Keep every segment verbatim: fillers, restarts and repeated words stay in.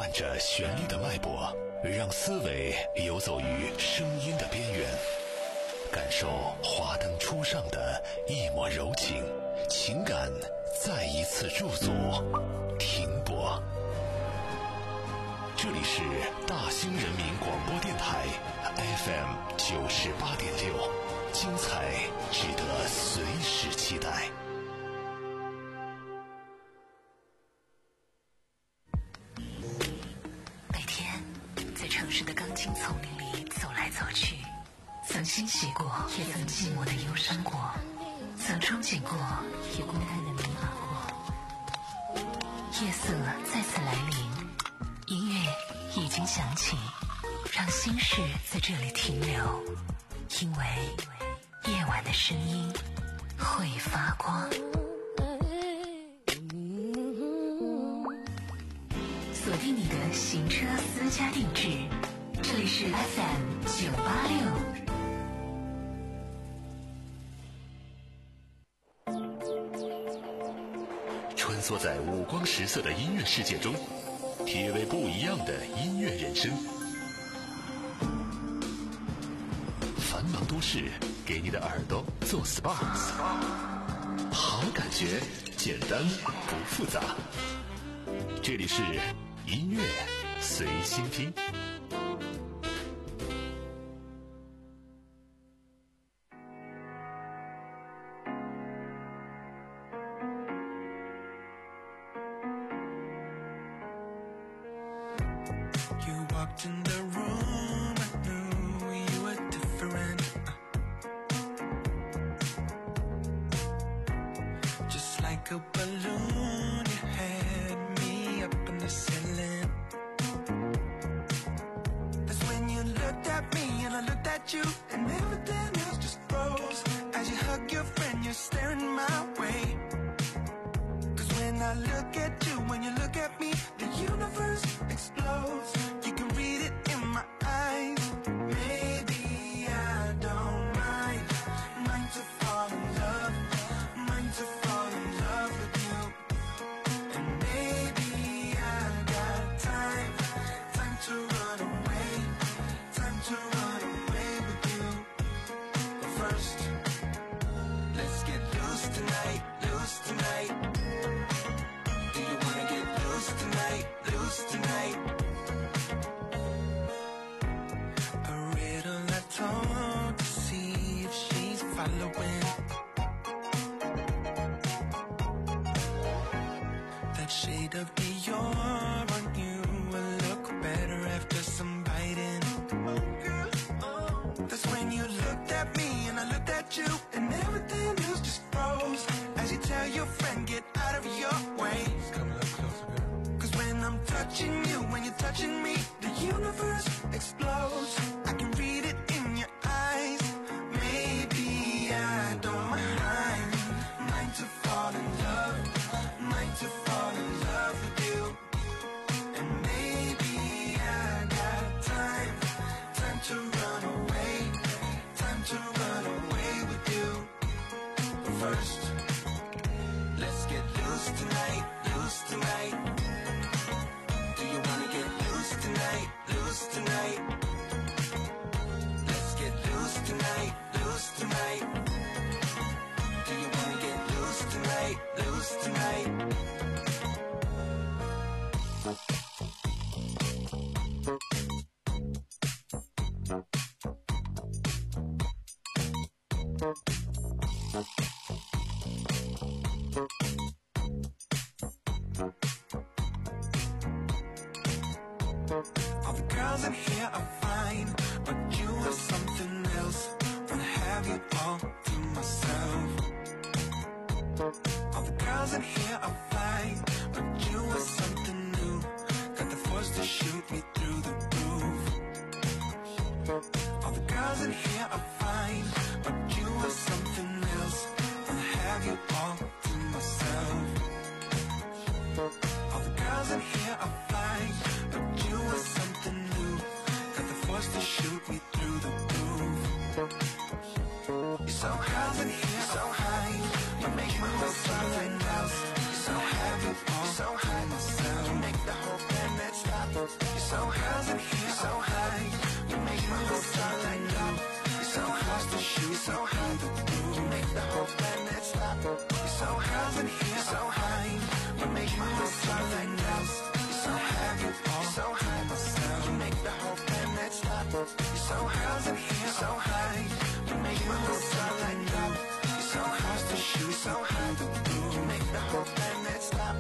按着旋律的脉搏，让思维游走于声音的边缘，感受华灯初上的一抹柔情，情感再一次驻足停泊。这里是大兴人民广播电台 F M 九十八点六，精彩值得随时期待。 每天在城市的钢筋丛林里走来走去，曾欣喜过，也曾寂寞的忧伤过，曾憧憬过，也孤单的迷茫过。夜色再次来临，音乐已经响起，让心事在这里停留，因为夜晚的声音会发光。锁定你的行车私家定制，这里是 F M 九八六。 穿梭在五光十色的音乐世界中，体味不一样的音乐人生。繁忙都市给你的耳朵做 S P A， 好感觉简单不复杂。这里是音乐随心听。 So high, so high, you make me feel something else. You're so happy. make my whole fly like that. You're so happy, you're so high. You make the whole planet stop. You're so high in here, so high. You make my whole fly like that. You're so hard to shoot, so high. You make the whole planet stop.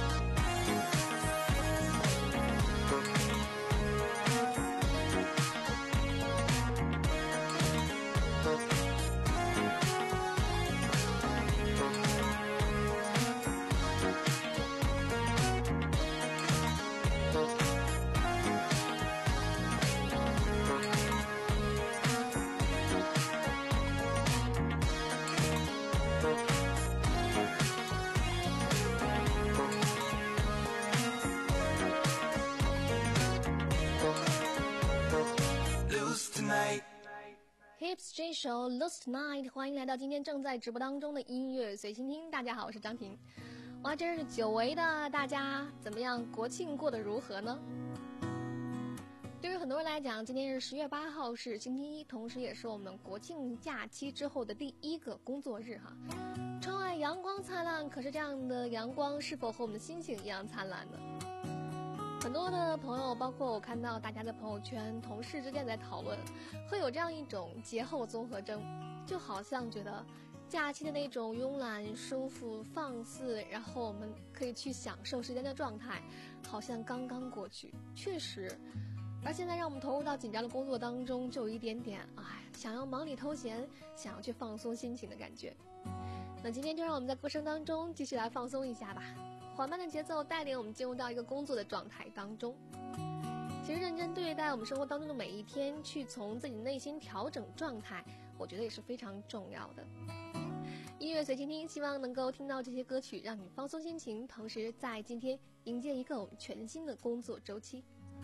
Hips 这首 Lost Night， 欢迎来到今天正在直播当中的音乐随心听。大家好，我是张婷。哇，真是久违的，大家怎么样？国庆过得如何呢？对于很多人来讲，今天是十月八号，是星期一，同时也是我们国庆假期之后的第一个工作日哈。窗外阳光灿烂，可是这样的阳光是否和我们的心情一样灿烂呢？很多的朋友，包括我看到大家的朋友圈，同事之间在讨论，会有这样一种节后综合征，就好像觉得假期的那种慵懒、舒服、放肆，然后我们可以去享受时间的状态，好像刚刚过去。确实，而现在让我们投入到紧张的工作当中，就有一点点哎，想要忙里偷闲，想要去放松心情的感觉。那今天就让我们在歌声当中继续来放松一下吧。缓慢的节奏带领我们进入到一个工作的状态当中。其实认真对待我们生活当中的每一天，去从自己内心调整状态，我觉得也是非常重要的。音乐随心听，希望能够听到这些歌曲，让你放松心情，同时在今天迎接一个我们全新的工作周期。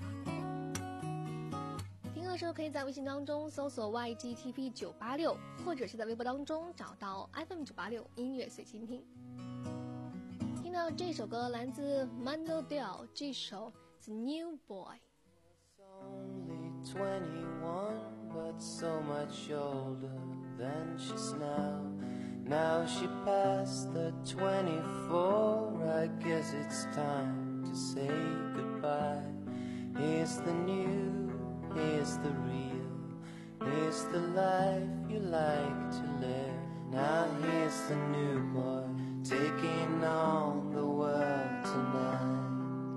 听歌的时候可以在微信当中搜索 Y G T P 九八六， 或者是在微博当中找到 F M 九八六 音乐随心听。听到这首歌来自 Mando Diao， 这首 The New Boy。 It's only twenty-one, but so much older than she's now. Now she passed the twenty-four, I guess it's time to say goodbye. Here's the new, here's the real, here's the life you like to live. Now here's the new boy, taking on the world tonight.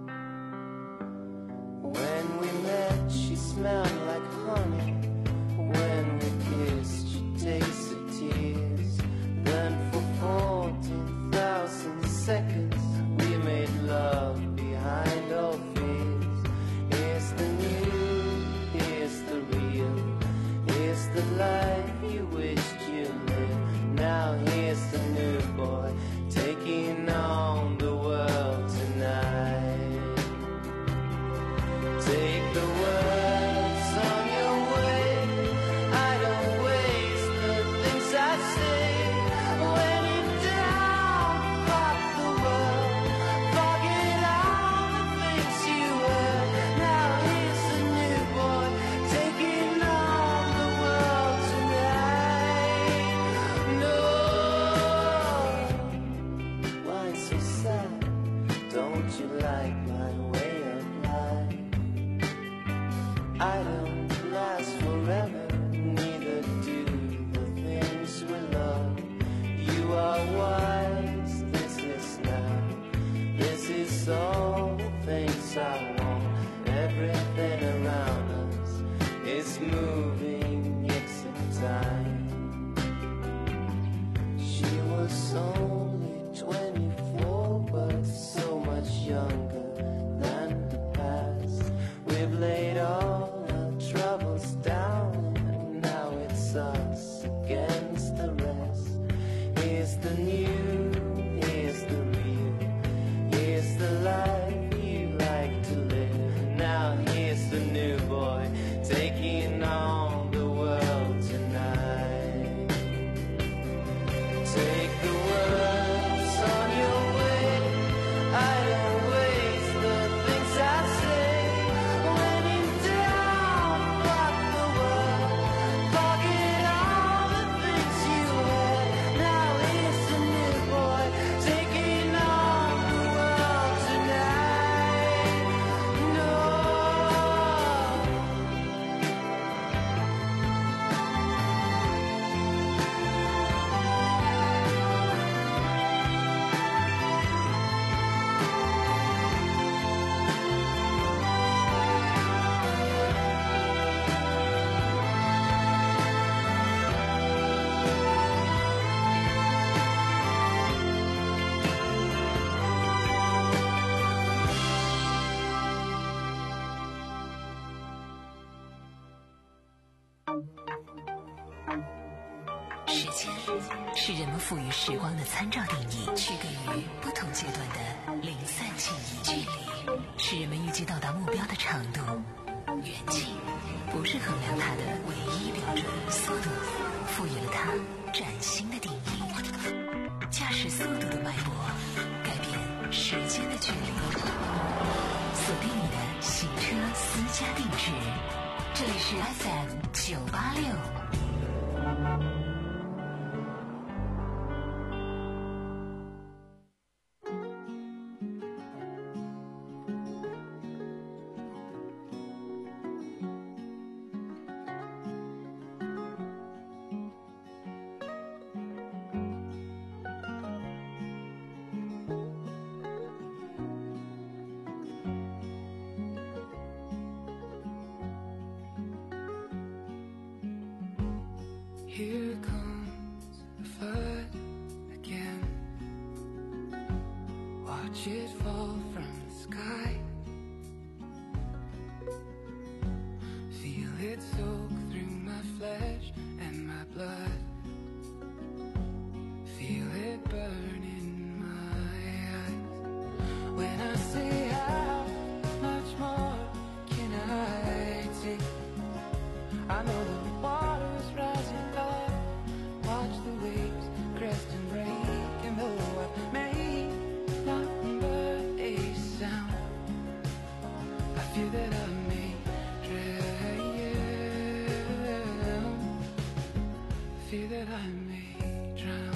When we met, she smelled like honey. When we kissed, she tasted tears. Then for fourteen thousand seconds, we made love behind all fears. Here's the new, here's the real, here's the life you wished you lived. Now here's the new boy, taking on the world tonight. Take the words on your way, I don't waste the things I say. When you're down, pop the world, forget all the things you were. Now here's the new boy, taking on the world tonight. No, why so sad? Don't you like my way of life? I don't last forever, neither do the things we love. You are wise, this is now, this is all the things I want. Everything around us is moving, it's a time. She was only twenty-four, but so much younger than the past. We've laid all our troubles down, and now it's us against the rest. Here's the new, here's the real, here's the life you like to 时间是人们赋予时光的参照定义，区隔于不同阶段的零散记忆。距离是人们预计到达目标的长度，远近不是衡量它的唯一标准。速度赋予了它崭新的定义，驾驶速度的脉搏改变时间的距离。锁定你的行车私家定制，这里是 F M 九八六。 Here comes the flood again. Watch it fall from the sky. Feel it soak through my flesh and my blood. Feel it burn in my eyes. When I say how much more can I take? I know the water's rising up. Watch the waves crest and break, and though I've made nothing but a sound, I fear that I may drown. Fear that I may drown.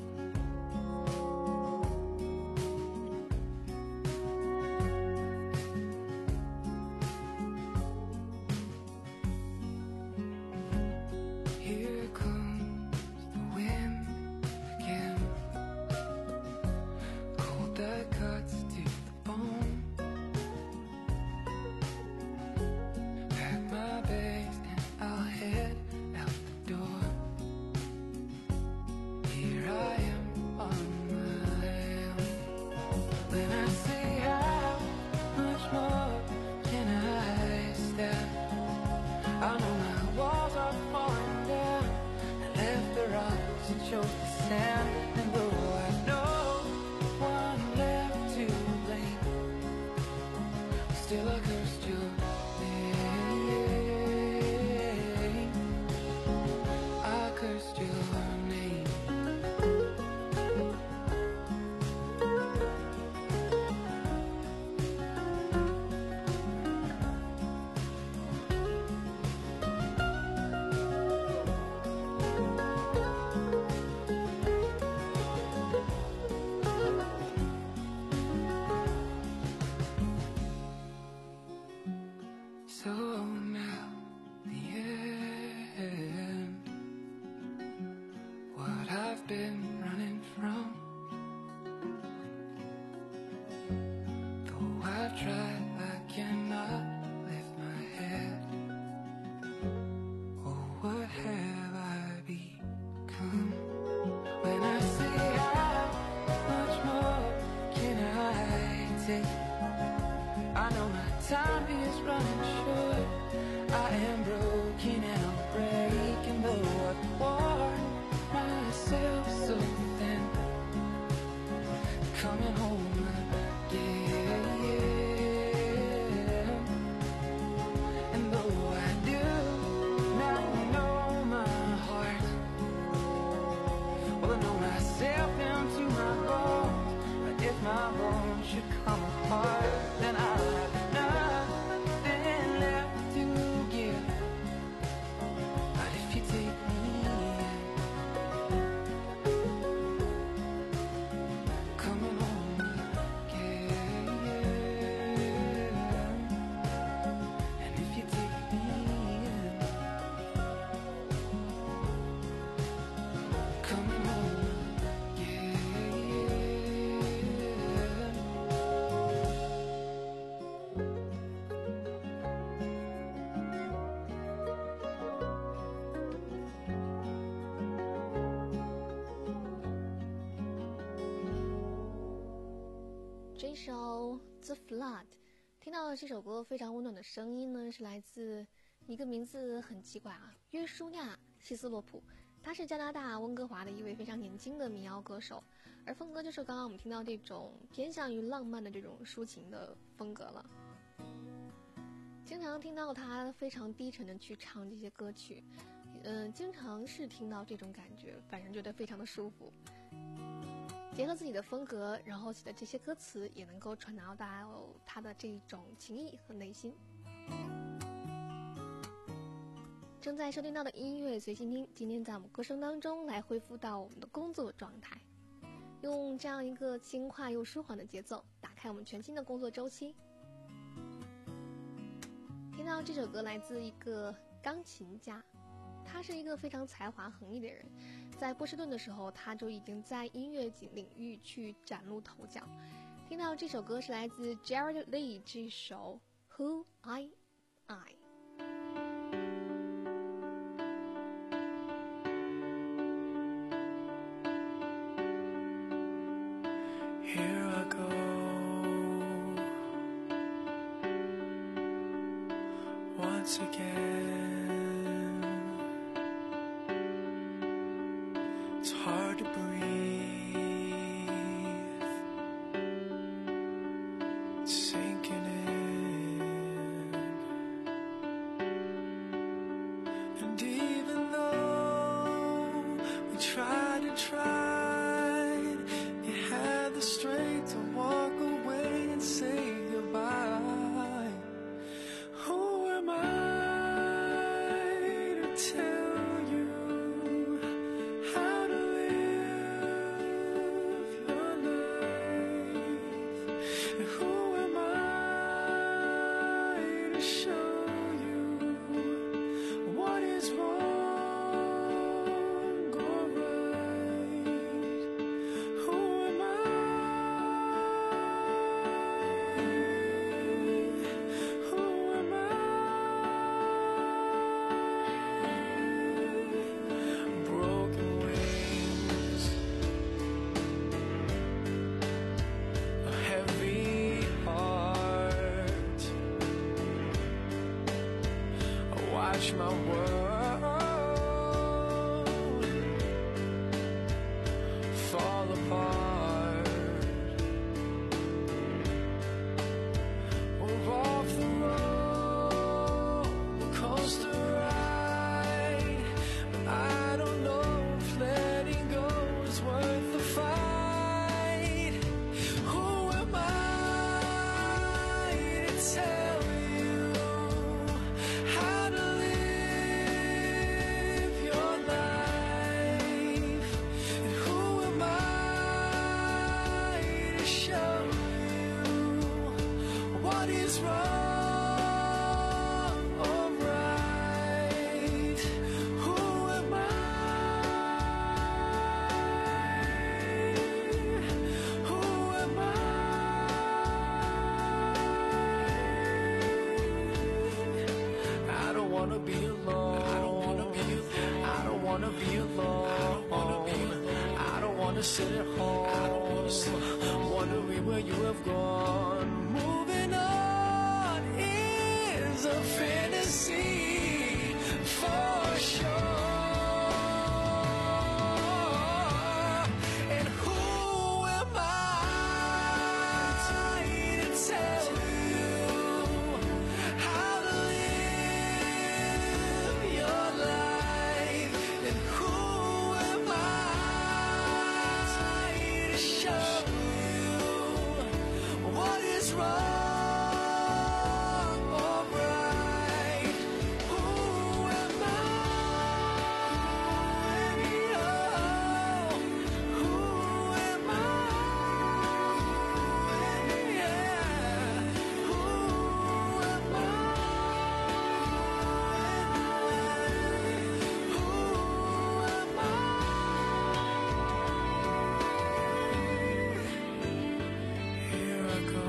Here comes the wind again. Cold that cuts to the bone. Pack my bags and I'll head out the door. Here I am on my own. When I say how much more can I stand? I know my walls are falling down. I left the rocks and chose the sand. And though I know one left to blame, still I cursed your name. I cursed your name. So now the end, what I've been running from. Though I've tried, I cannot lift my head. Oh, what have I become? When I say how much more can I take? I know my time is running short. I am broken and I'll break. And though I've worn myself so thin, coming home again. And though I do not know my heart, well, I know myself down to my bones. But if my bones should come apart, then I'll have nothing left to give. But if you take me in, coming home again. And if you take me in, coming home again. 这首 The Flood， 听到这首歌非常温暖的声音呢，是来自一个名字很奇怪啊，约书亚·希斯洛普。 他是加拿大温哥华的一位非常年轻的民谣歌手，而风格就是刚刚我们听到这种偏向于浪漫的这种抒情的风格了。经常听到他非常低沉的去唱这些歌曲，嗯、呃，经常是听到这种感觉，反正觉得非常的舒服。结合自己的风格，然后写的这些歌词也能够传达到他的这种情意和内心。正在收听到的音乐随心听，今天在我们歌声当中来恢复到我们的工作状态，用这样一个轻快又舒缓的节奏，打开我们全新的工作周期。听到这首歌来自一个钢琴家，他是一个非常才华横溢的人，在波士顿的时候他就已经在音乐领域去崭露头角。听到这首歌是来自 Jared Lee 这首 Who I I。 Here I go, once again. It's hard to breathe, it's sinking in. And even though we tried and tried, you had the strength to walk away and say goodbye. Who am I to tell you how to live your life? And who am I to show you what is wrong or right? Who am I? Who am I? Broken wings, a heavy heart. I watch my world fall apart. We're off the roller coaster ride, but I don't know if letting go is worth the fight. Who am I to tell you how to live your life? And who am I to show you what is wrong or right? Who am I? Who am I? I don't wanna be alone. I don't wanna be alone. I don't wanna be alone. I don't wanna be alone. I don't wanna sit at home. I don't wanna sit at home. Wondering where you have gone. Moving on is a fantasy for sure. And who am I to tell you how to live your life? And who am I to show you what is wrong or right? Who am I? Who am I? Who am I? Who am I? Here I go,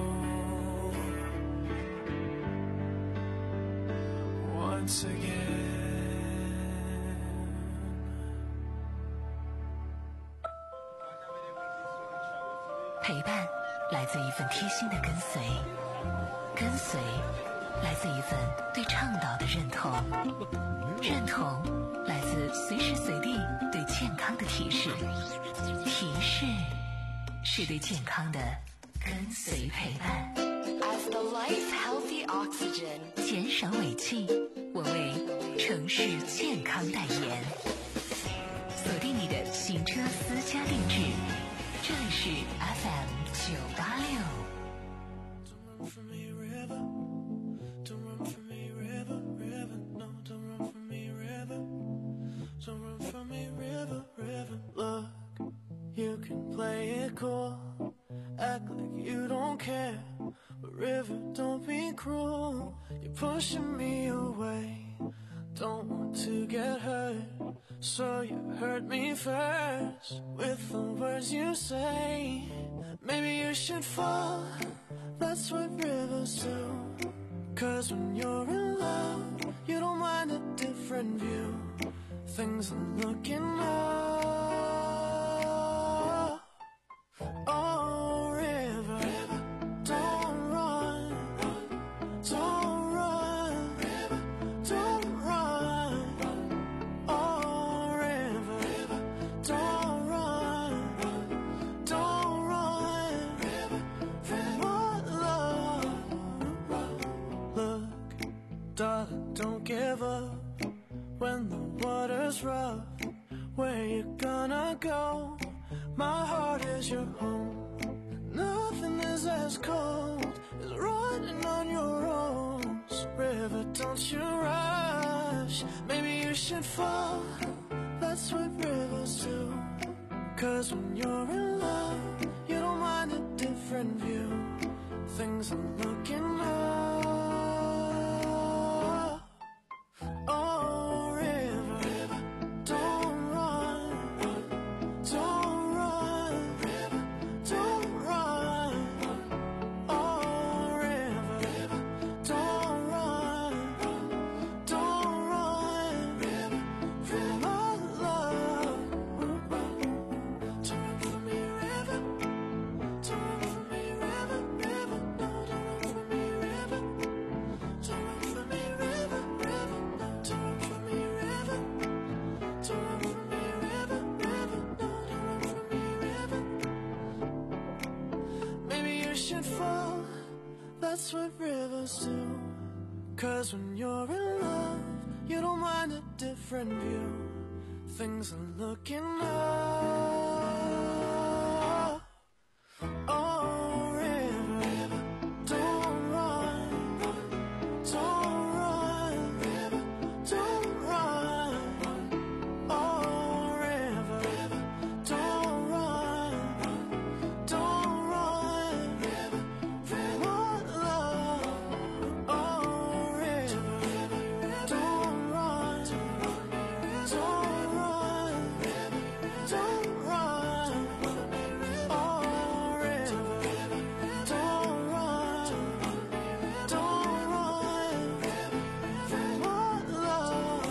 once again. 陪伴来自一份贴心的跟随，跟随来自一份对倡导的认同，认同来自随时随地对健康的提示，提示是对健康的跟随陪伴。As the life healthy oxygen， 减少尾气，我为城市健康代言。锁定你的行车私家定制，这里是 F M 九八六。 You can play it cool, act like you don't care, but River, don't be cruel. You're pushing me away, don't want to get hurt, so you hurt me first with the words you say. Maybe you should fall, that's what rivers do, 'cause when you're in love, you don't mind a different view. Things are looking up. Oh, river, river, don't run, don't run, river, don't run. Oh, river, river, don't run, don't run, river, from what love. Look, darling, don't give up when the water's rough. Where you gonna go? My heart is your home. Nothing is as cold as running on your own. So river, don't you rush. Maybe you should fall. That's what rivers do. 'Cause when you're in love, you don't mind a different view. Things are looking up. Oh, river, river, don't run, don't run, river, don't run. Oh, river, river, don't run, don't run, river, from our love. Don't run from me, river, don't run from me, river, river, no, don't run from me, river, don't run from me, river, river, no, don't run from me, river, don't run from me, river, river, no, don't run from me, river. Maybe you should fall, that's what rivers do. 'Cause when you're in love, you don't mind a different view. Things are looking up. Oh, river, river, don't run, don't run, river, don't run. Oh, river, river, don't run, don't run, river, from what love. Oh, river, river, don't run, don't run, don't run. Oh, river, don't run, don't run, from what love.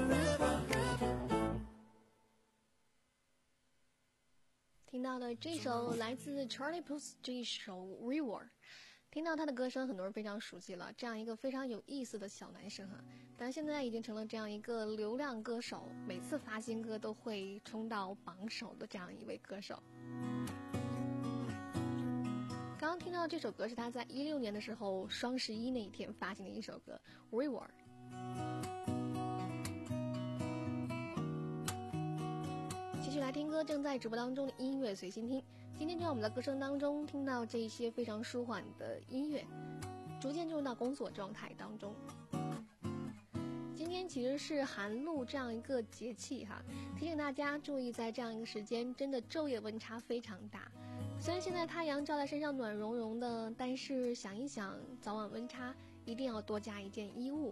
听到的这首来自 Charlie Puth 这一首 River， 听到他的歌声，很多人非常熟悉了。这样一个非常有意思的小男生哈，但现在已经成了这样一个流量歌手，每次发新歌都会冲到榜首的这样一位歌手。刚刚听到这首歌是他在一六年的时候双十一那一天发行的一首歌 River。继续来听歌，正在直播当中的音乐随心听。今天就让我们在歌声当中听到这一些非常舒缓的音乐，逐渐进入到工作状态当中。今天其实是寒露这样一个节气哈，提醒大家注意，在这样一个时间，真的昼夜温差非常大。虽然现在太阳照在身上暖融融的，但是想一想，早晚温差，一定要多加一件衣物。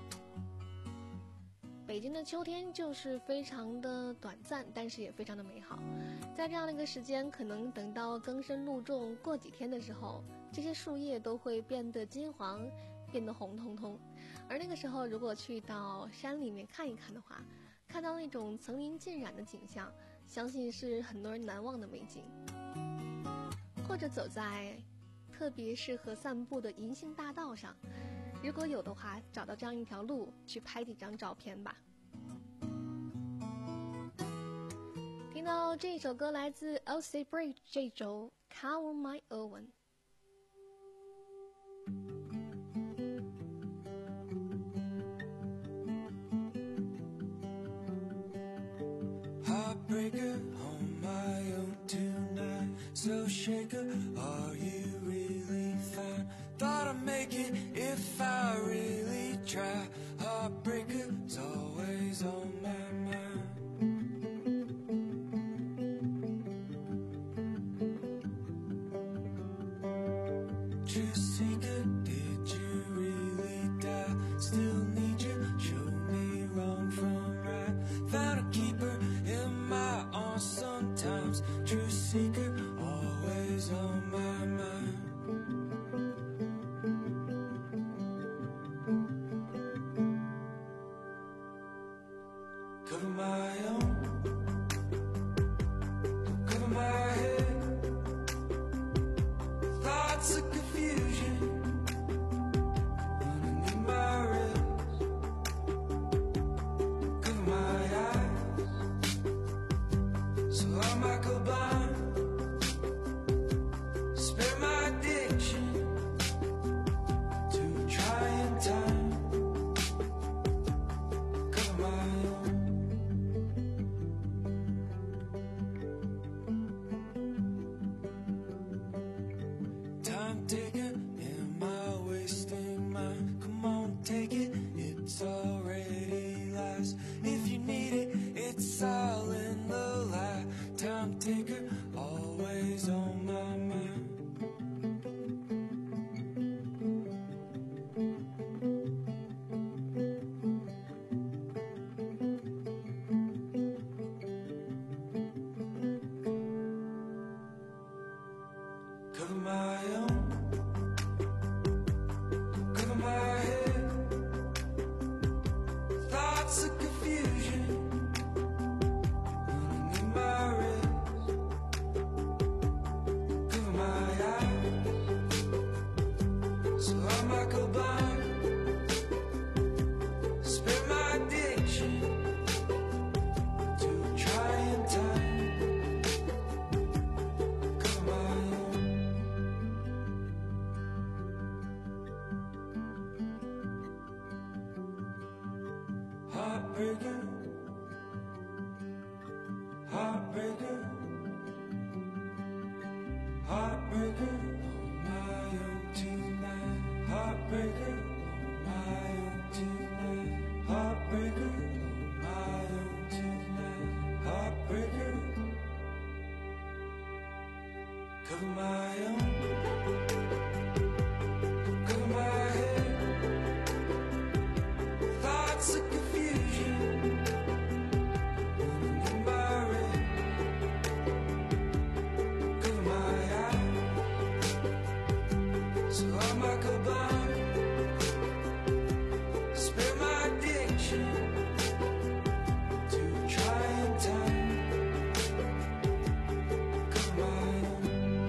北京的秋天就是非常的短暂，但是也非常的美好。在这样的一个时间，可能等到更深露重过几天的时候，这些树叶都会变得金黄，变得红彤彤。而那个时候，如果去到山里面看一看的话，看到那种层林尽染的景象，相信是很多人难忘的美景。或者走在特别适合散步的银杏大道上， 如果有的话，找到这样一条路去拍几张照片吧。听到这首歌来自 Elsie Bridge 这首 Call My Owen。 Heartbreaker on my own tonight. So shaker, are you really fine? Thought I'd make it if I really try. Heartbreaker's always on my mind. Truth seeker, did you really die? Still need you, show me wrong from right. Found a keeper in my arms sometimes. Truth seeker, always on my mind. Cover my own, cover my head. Thoughts of confusion underneath my ribs. Cover my eyes, so I might go blind. Spare my addiction to trying time. Cover my own. Time taker, am I wasting mine? Come on, take it, it's already last. If you need it, it's all in the light. Time taker, always on my mind. Cover my own, cover my head. Thoughts of confusion underneath my ribs. Cover my eyes, so I might go blind. Spare my addiction to trying time. Cover my own. Heartbreaker, heartbreaker, heartbreaker on my own tonight. Heartbreaker on my own tonight. Heartbreaker on my own tonight. Heartbreaker, cover my own, cover my head. Thoughts of confusion underneath my ribs. Cover my eyes, so I might go blind. Spare my addiction to trying time. Cover my own.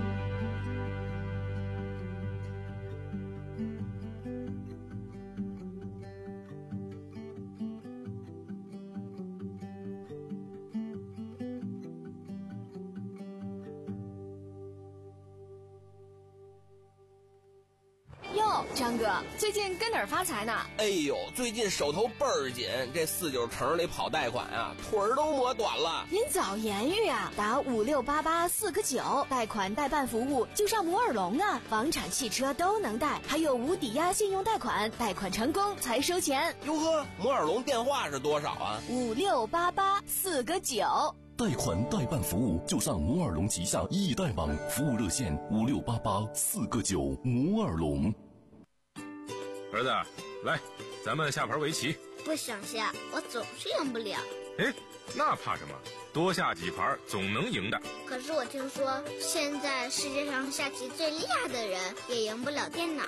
哟，张哥，最近跟哪儿发财呢？ 哎呦，最近手头倍儿紧，这四九城里跑贷款啊，腿儿都磨短了。 您早言语啊，打五六八八四个九，贷款代办服务就上摩尔龙啊，房产、汽车都能贷，还有无抵押信用贷款，贷款成功才收钱。 哟呵，摩尔龙电话是多少啊？ 五六八八四个九。 贷款代办服务就上摩尔龙旗下易贷网，服务热线五六八八四个九。摩尔龙。 儿子，来，咱们下盘围棋。 不想下，我总是赢不了。 哎，那怕什么？多下几盘总能赢的。 可是我听说，现在世界上下棋最厉害的人也赢不了电脑。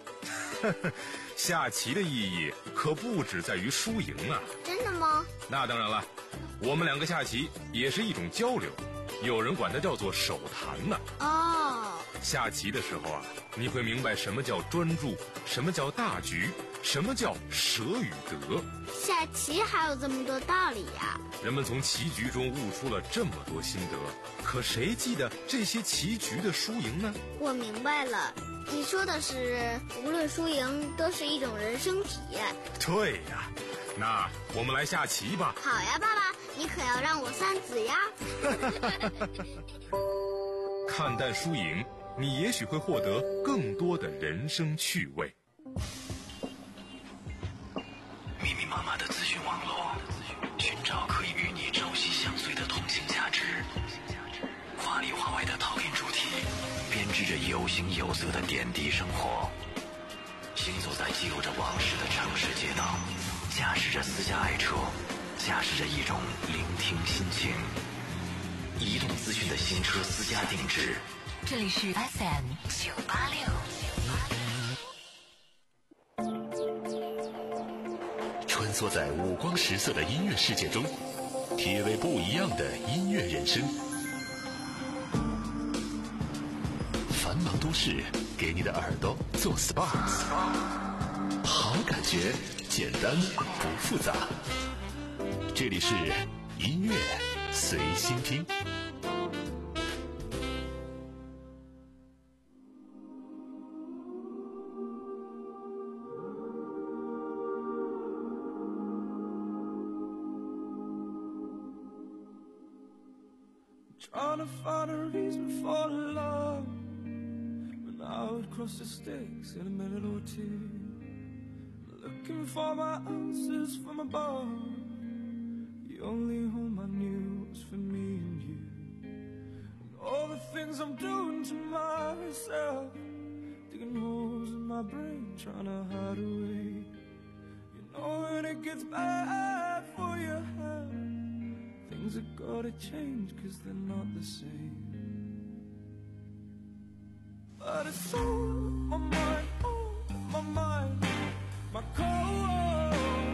下棋的意义可不只在于输赢啊！ 真的吗？ 那当然了，我们两个下棋也是一种交流，有人管它叫做手谈呢。 哦， 下棋的时候啊，你会明白什么叫专注，什么叫大局，什么叫舍与得。 下棋还有这么多道理呀！ 人们从棋局中悟出了这么多心得，可谁记得这些棋局的输赢呢？ 我明白了，你说的是无论输赢都是一种人生体验。 对呀，那我们来下棋吧。 好呀，爸爸，你可要让我三子呀。 看淡输赢，你也许会获得更多的人生趣味。 密密麻麻的资讯网络，寻找可以与你朝夕相随的通信价值。华里华外的陶冶主题，编织着有形有色的点滴生活。行走在记录着往事的城市街道，驾驶着私家爱车，驾驶着一种聆听心情。移动资讯的新车私家定制， 这里是 F M 九八六。 穿梭在五光十色的音乐世界中，体味不一样的音乐人生。繁忙都市给你的耳朵做 S P A， 好感觉，简单不复杂。这里是音乐随心听。 Trying to find a reason for love, when I would cross the stakes in a minute or two, looking for my answers from above. The only home I knew was for me and you, and all the things I'm doing to myself, digging holes in my brain, trying to hide away. You know when it gets bad for your health, things have gotta change, cause they're not the same. But it's on my mind, on my mind, my cold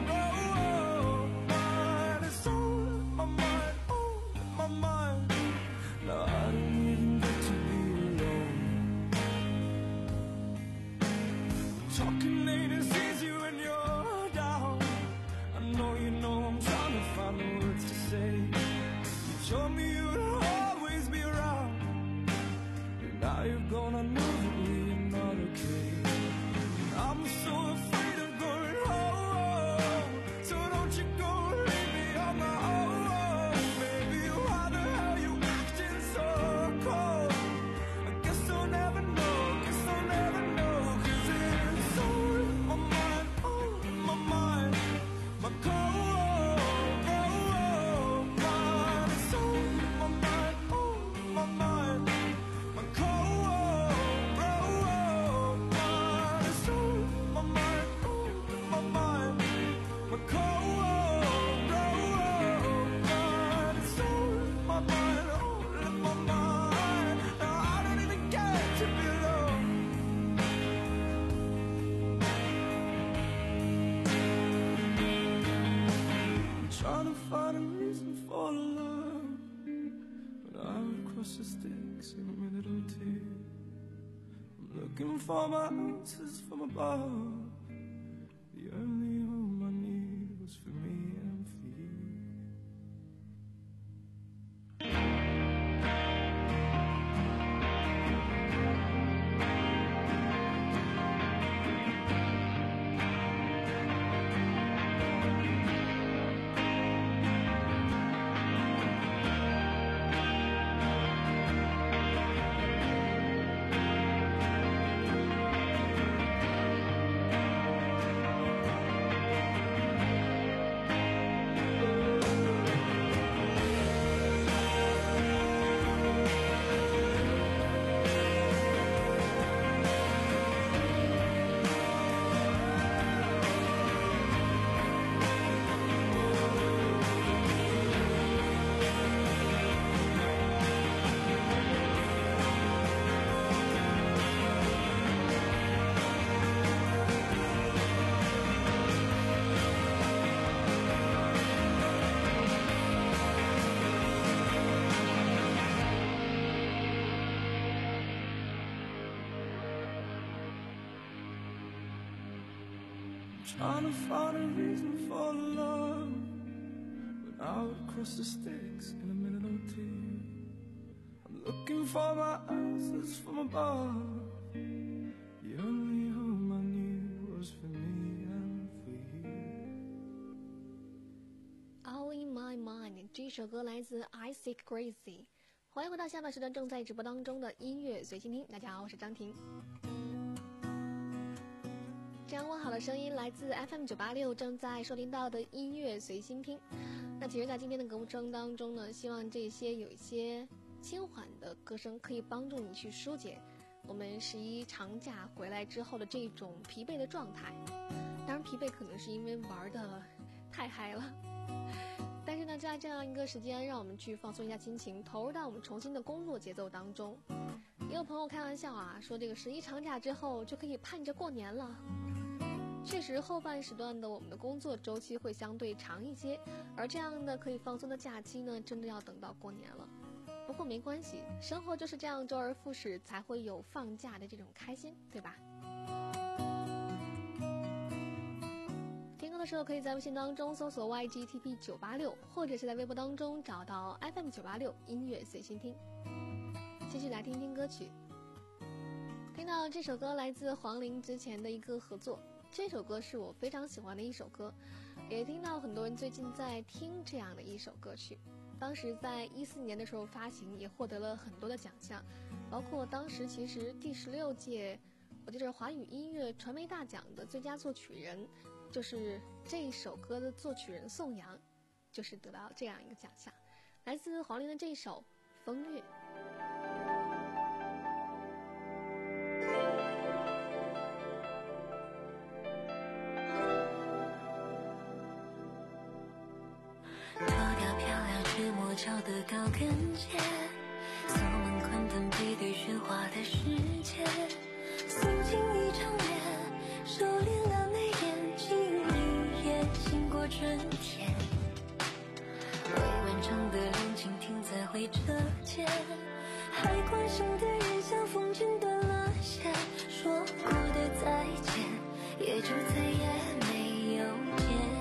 mind. It's on my mind, on my mind. Now I don't even get to be alone. Talking ain't as easy when you're down. I know you know I'm trying to find the words to say. You told me you'd always be around, but now you're gone, I know that we are not okay. And I'm so afraid of going home, so don't you go leave me on my own. Baby, why the hell you acting so cold? I guess I'll never know, guess I'll never know, cause it's on my mind, on my mind, my cold. Trying to find a reason for love, but I would cross the stakes in a minute or two. I'm looking for my answers from above. The only home I need was for me and for you. Trying to find a reason for love, but I would cross the stakes in a minute or two. I'm looking for my answers from above. The only home I knew was for me and for you. All in my mind 这首歌来自 Isaac Gracie。欢迎回到下半时段正在直播当中的音乐随心听。大家好，我是张婷。这样问好的声音来自 F M 九八六，正在收听到的音乐随心听。那其实在今天的歌声当中呢，希望这些有一些轻缓的歌声可以帮助你去疏解我们十一长假回来之后的这种疲惫的状态。当然疲惫可能是因为玩的太嗨了，但是呢在这样一个时间让我们去放松一下心情，投入到我们重新的工作节奏当中。也有朋友开玩笑啊，说这个十一长假之后就可以盼着过年了。确实后半时段的我们的工作周期会相对长一些，而这样的可以放松的假期呢，真的要等到过年了。不过没关系，生活就是这样周而复始，才会有放假的这种开心，对吧？听歌的时候可以在微信当中搜索 Y G T B 九八六，或者是在微博当中找到 F M 九八六音乐随心听。继续来听听歌曲。听到这首歌来自黄龄之前的一个合作，这首歌是我非常喜欢的一首歌，也听到很多人最近在听这样的一首歌曲。当时在一四年的时候发行，也获得了很多的奖项，包括当时其实第十六届我记得华语音乐传媒大奖的最佳作曲人，就是这一首歌的作曲人宋阳，就是得到这样一个奖项。来自黄龄的这一首《风月》。 磨脚的高跟鞋，锁门关灯背对喧哗的世界，诉尽一场夜，收敛了眉眼，情侣也经过春天，未完成的恋情停在回车间，还关心的人像风筝断了线，说过的再见也就再也没有见。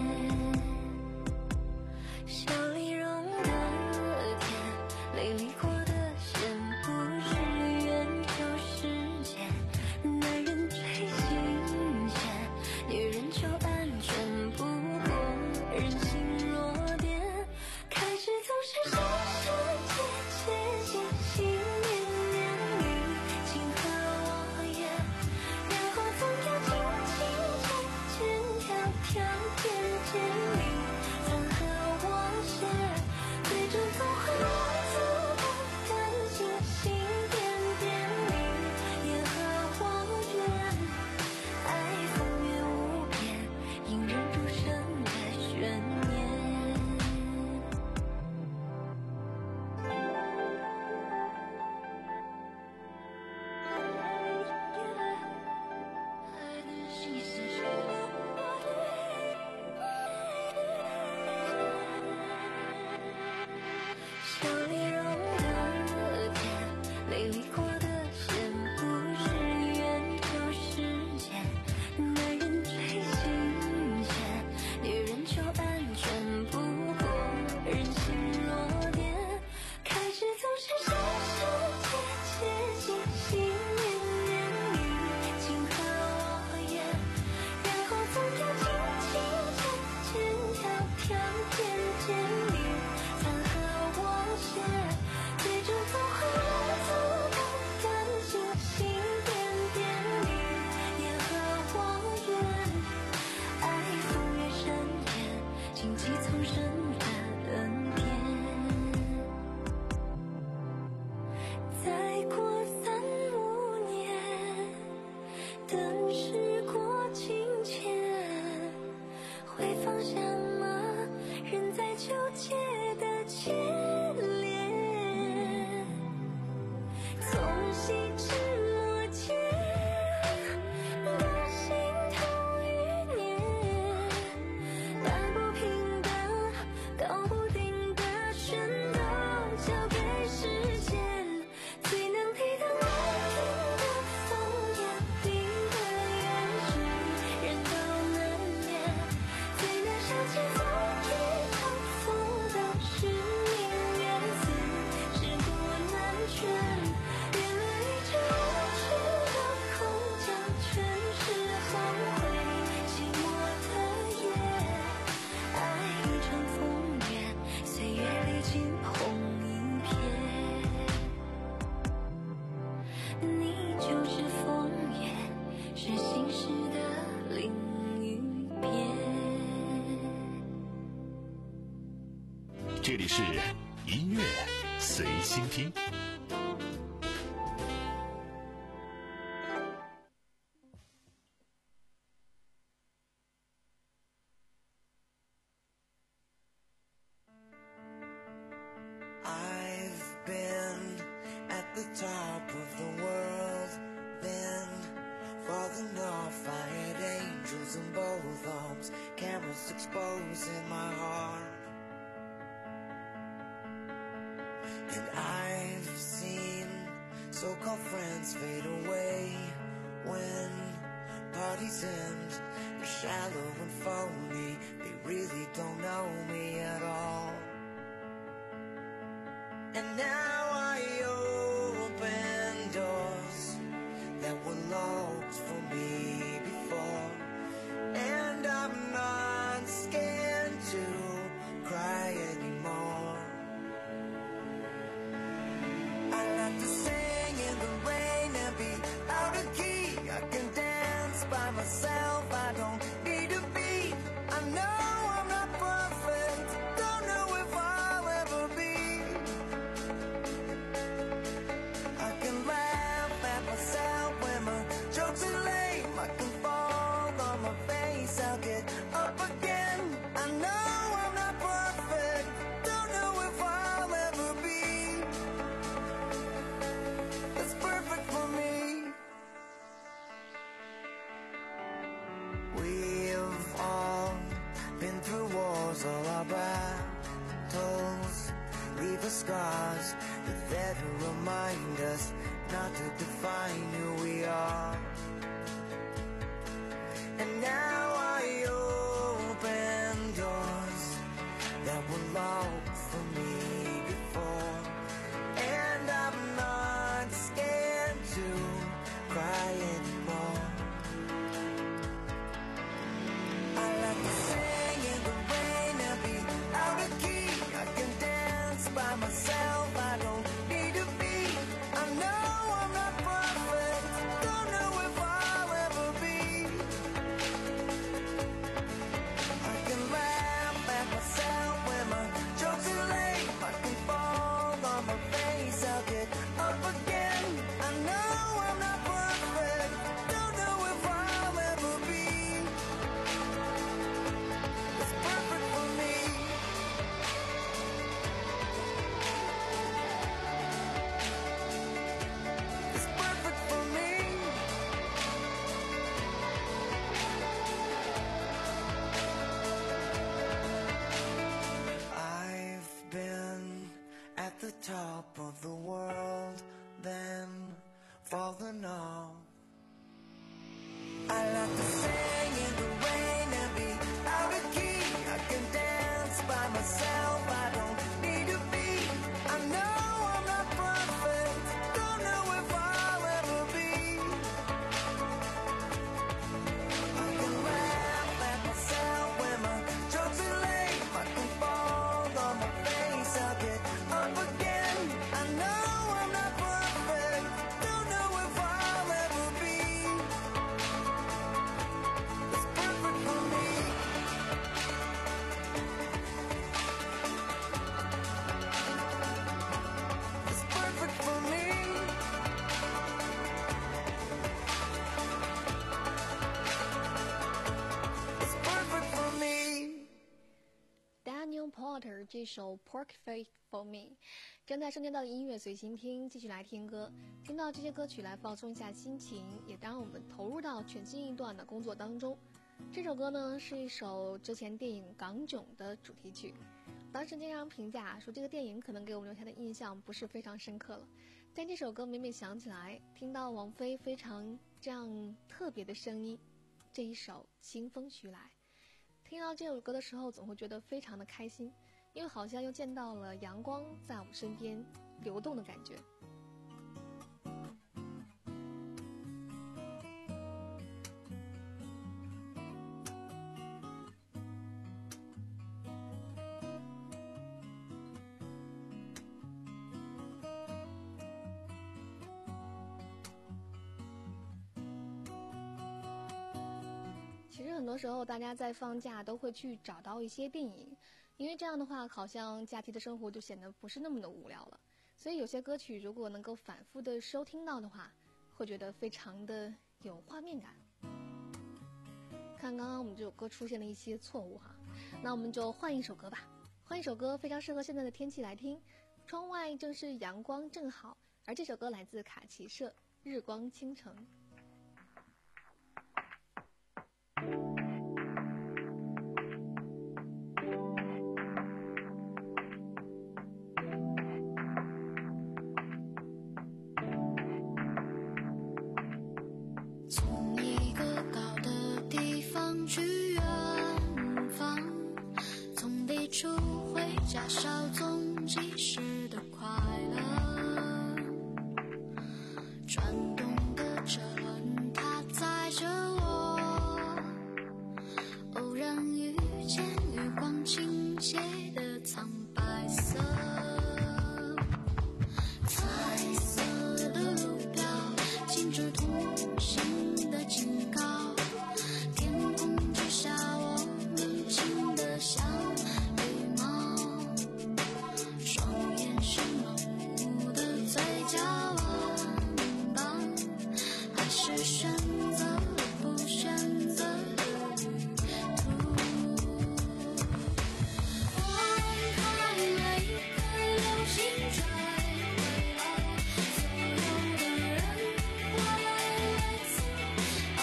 美丽过的线不是圆就是这里是音乐随心听。 这首 Perfect for Me 正在收听到的音乐随心听，继续来听歌，听到这些歌曲来放松一下心情，也让我们投入到全新一段的工作当中。这首歌呢是一首之前电影《港囧》的主题曲，当时经常评价说这个电影可能给我们留下的印象不是非常深刻了，但这首歌每每想起来，听到王菲非常这样特别的声音，这一首清风徐来，听到这首歌的时候总会觉得非常的开心，因为好像又见到了阳光在我们身边流动的感觉。其实很多时候大家在放假都会去找到一些电影， 因为这样的话，好像假期的生活就显得不是那么的无聊了。所以有些歌曲如果能够反复的收听到的话，会觉得非常的有画面感。看刚刚我们这首歌出现了一些错误哈，那我们就换一首歌吧。换一首歌非常适合现在的天气来听，窗外正是阳光正好，而这首歌来自卡奇社《日光倾城》。 从一个高的地方去远方，从地处回家稍纵即逝的快乐，转动的车轮它载着我，偶然遇见余光倾斜的苍白色，彩色的路标禁止同行的警告，天空之下我们轻得像羽毛，双眼是盲目的嘴角弯弯，还是选择了不选择的旅途，望看了一颗流星坠毁了所有的人会为此而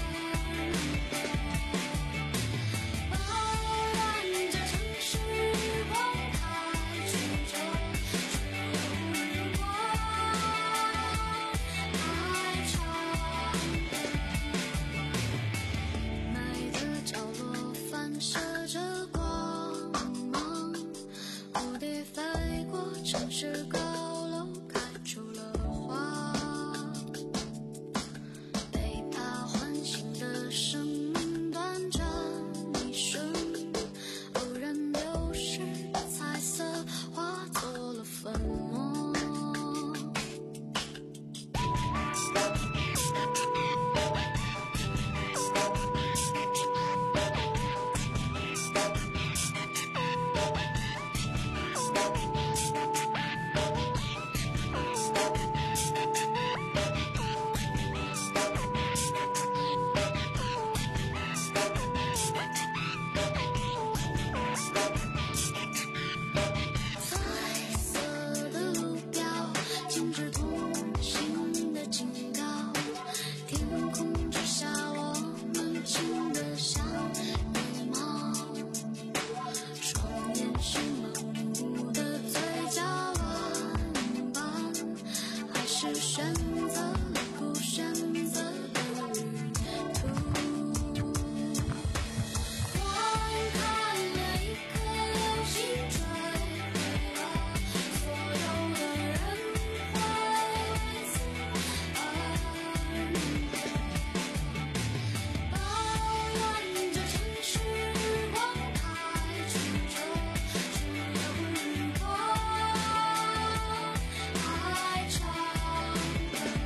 包染着城市日光，太曲折，只有日光太长。美的角落反射着光芒，蝴蝶飞过城市高楼，开出了花，被它唤醒的生命短暂一瞬，偶然流逝的彩色化作了粉末。彩色的路标禁止同行的警告，天空之下我们轻得像羽毛，双眼是盲目的嘴角弯弯，还是选择了不选择的旅途，望看了一颗流星坠毁了所有的人会为此而包染着城市日光，太曲折，只有日光太长。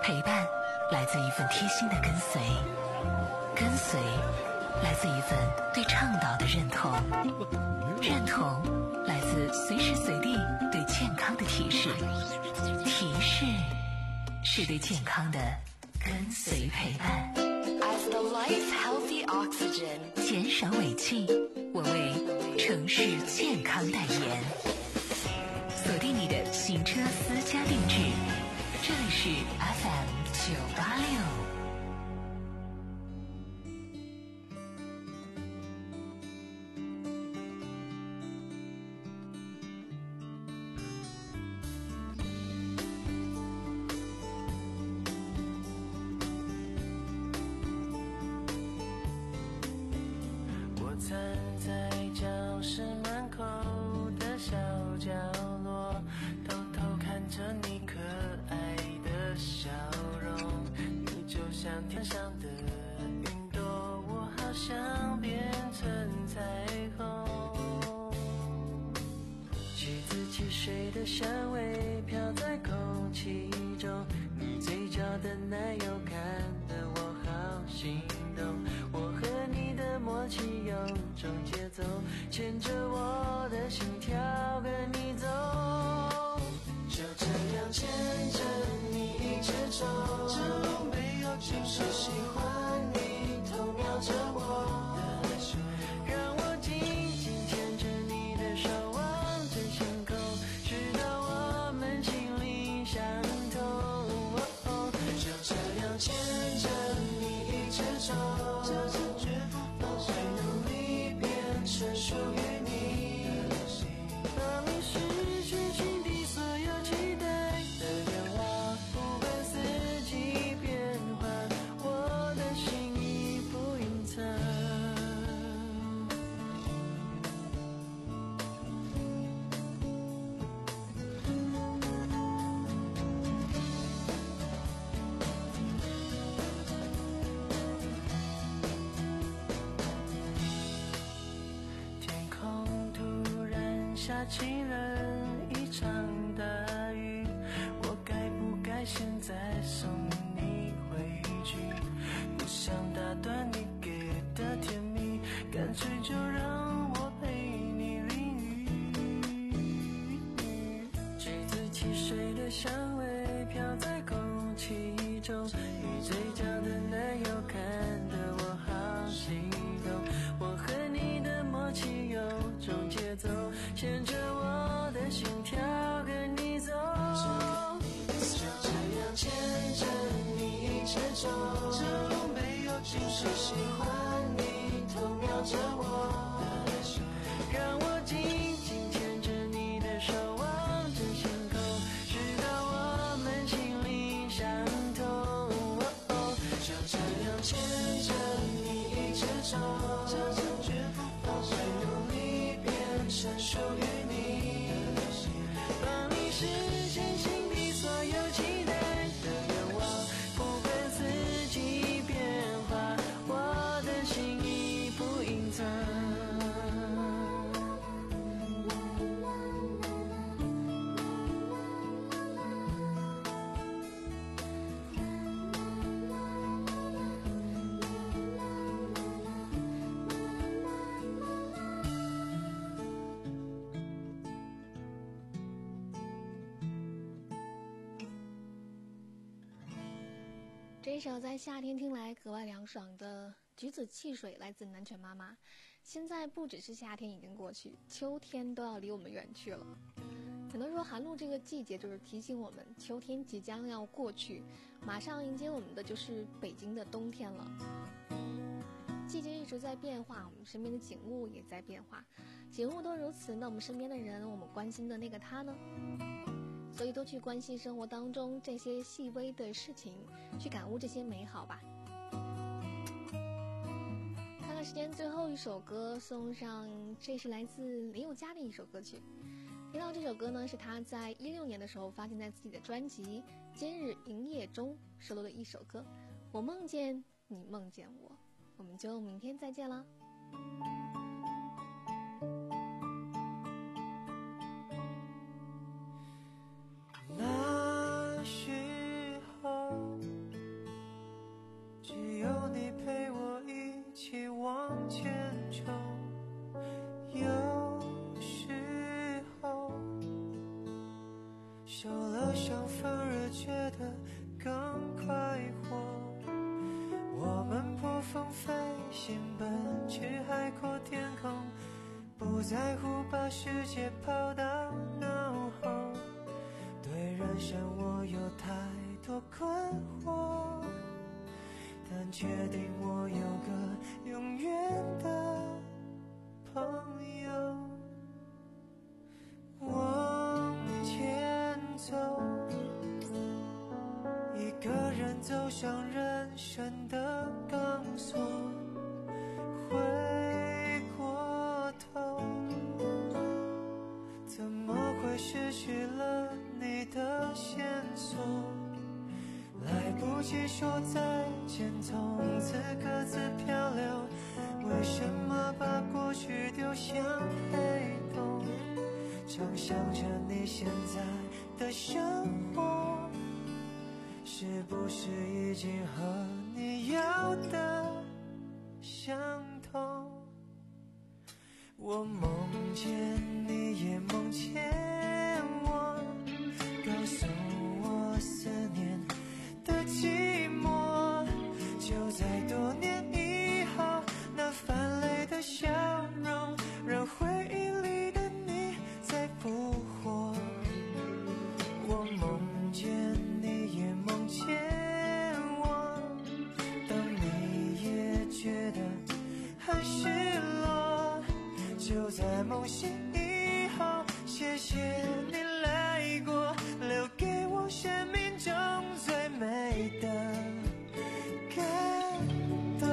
陪伴来自一份贴心的跟随，跟随来自一份对倡导的认同，认同来自随时随地对健康的提示，提示是对健康的跟随陪伴。 As the life healthy oxygen， 减少尾气，我为城市健康代言。锁定你的行车私家定制，这里是 F M 九八六。 站在教室门口的小角落，偷偷看着你可爱的笑容。你就像天上的云朵，我好想变成彩虹。妻子汽水的香味飘在空气中，你嘴角的奶油看得我好心动。我和你的默契有种节奏，牵着我的心跳跟你走，就这样牵着你一直走，这路没有尽头，喜欢你偷瞄着我的手，让我紧紧牵着你的手望着星空，直到我们心灵相通，哦哦，就这样牵着你一直走，这次绝不放手，努力变成属于你的心，帮你实现心底所有期待的愿望，不管四季变换，我的心意不隐藏。天空突然下起了一场大雨，我该不该现在送你回去？不想打断你给的甜蜜，干脆就让我陪你淋雨。橘子汽水的香味飘在空气中，你嘴角的奶油看得我好心动。我和你的默契有种节奏，牵着我的心跳跟你走，就这样牵着你一直走，这路没有尽头，喜欢你偷瞄着我的手，让我紧紧牵着你的手望着星空，直到我们心灵相通，哦哦，就这样牵着你一直走，这次绝不放手，努力变成属于你的心，帮你实现心底所有期待的愿望，不管四季变化，我的心意不隐藏。 这一首在夏天听来格外凉爽的橘子汽水来自南拳妈妈。现在不只是夏天已经过去，秋天都要离我们远去了。很多人说寒露这个季节就是提醒我们秋天即将要过去，马上迎接我们的就是北京的冬天了。季节一直在变化，我们身边的景物也在变化，景物都如此，那我们身边的人，我们关心的那个他呢？所以多去关心生活当中这些细微的事情，去感悟这些美好吧。看看时间，最后一首歌送上，这是来自林宥嘉的一首歌曲。听到这首歌呢，是他在一六年的时候发行在自己的专辑《今日营业中》收录的一首歌。我梦见你梦见我，我们就明天再见了。 那时候风飞行，奔去海阔天空，不在乎把世界抛到脑后。对人生我有太多困惑，但确定我有个永远的朋友。往前走，一个人走上人生的钢索，回过头，怎么会失去了你的线索？来不及说再见，从此各自漂流。为什么把过去丢向黑洞？常想着你现在的生活，是不是已经和你要的相同？我梦见你也梦见我，告诉我思念的寂寞，就在多年以后，那泛泪的笑容让回忆里的你再复活。我梦见你也梦见我，当你也觉得很失落，就在梦醒以后，谢谢你来过，留给我生命中最美的感动。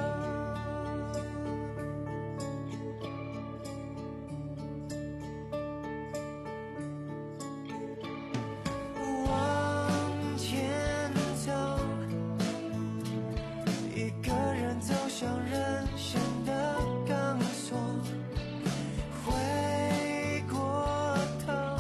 往前走，一个人走上人生的钢索，回过头，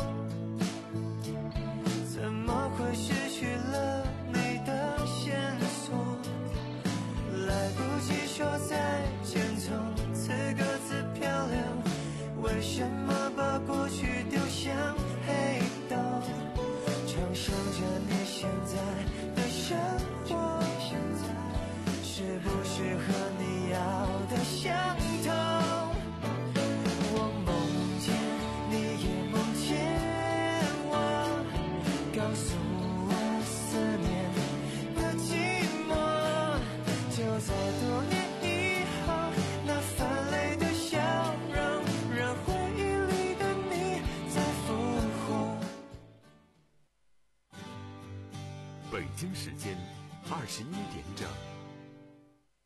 怎么会失去了你的线索？来不及说再见，从此各自漂流。为什么把过去丢向黑洞？常想着你现在的生活，是不是和你要的相同？我梦见你也梦见我，告诉我思念的寂寞，就在多年以后，那泛泪的笑容让回忆里的你再复活。 北京时间二十一点整。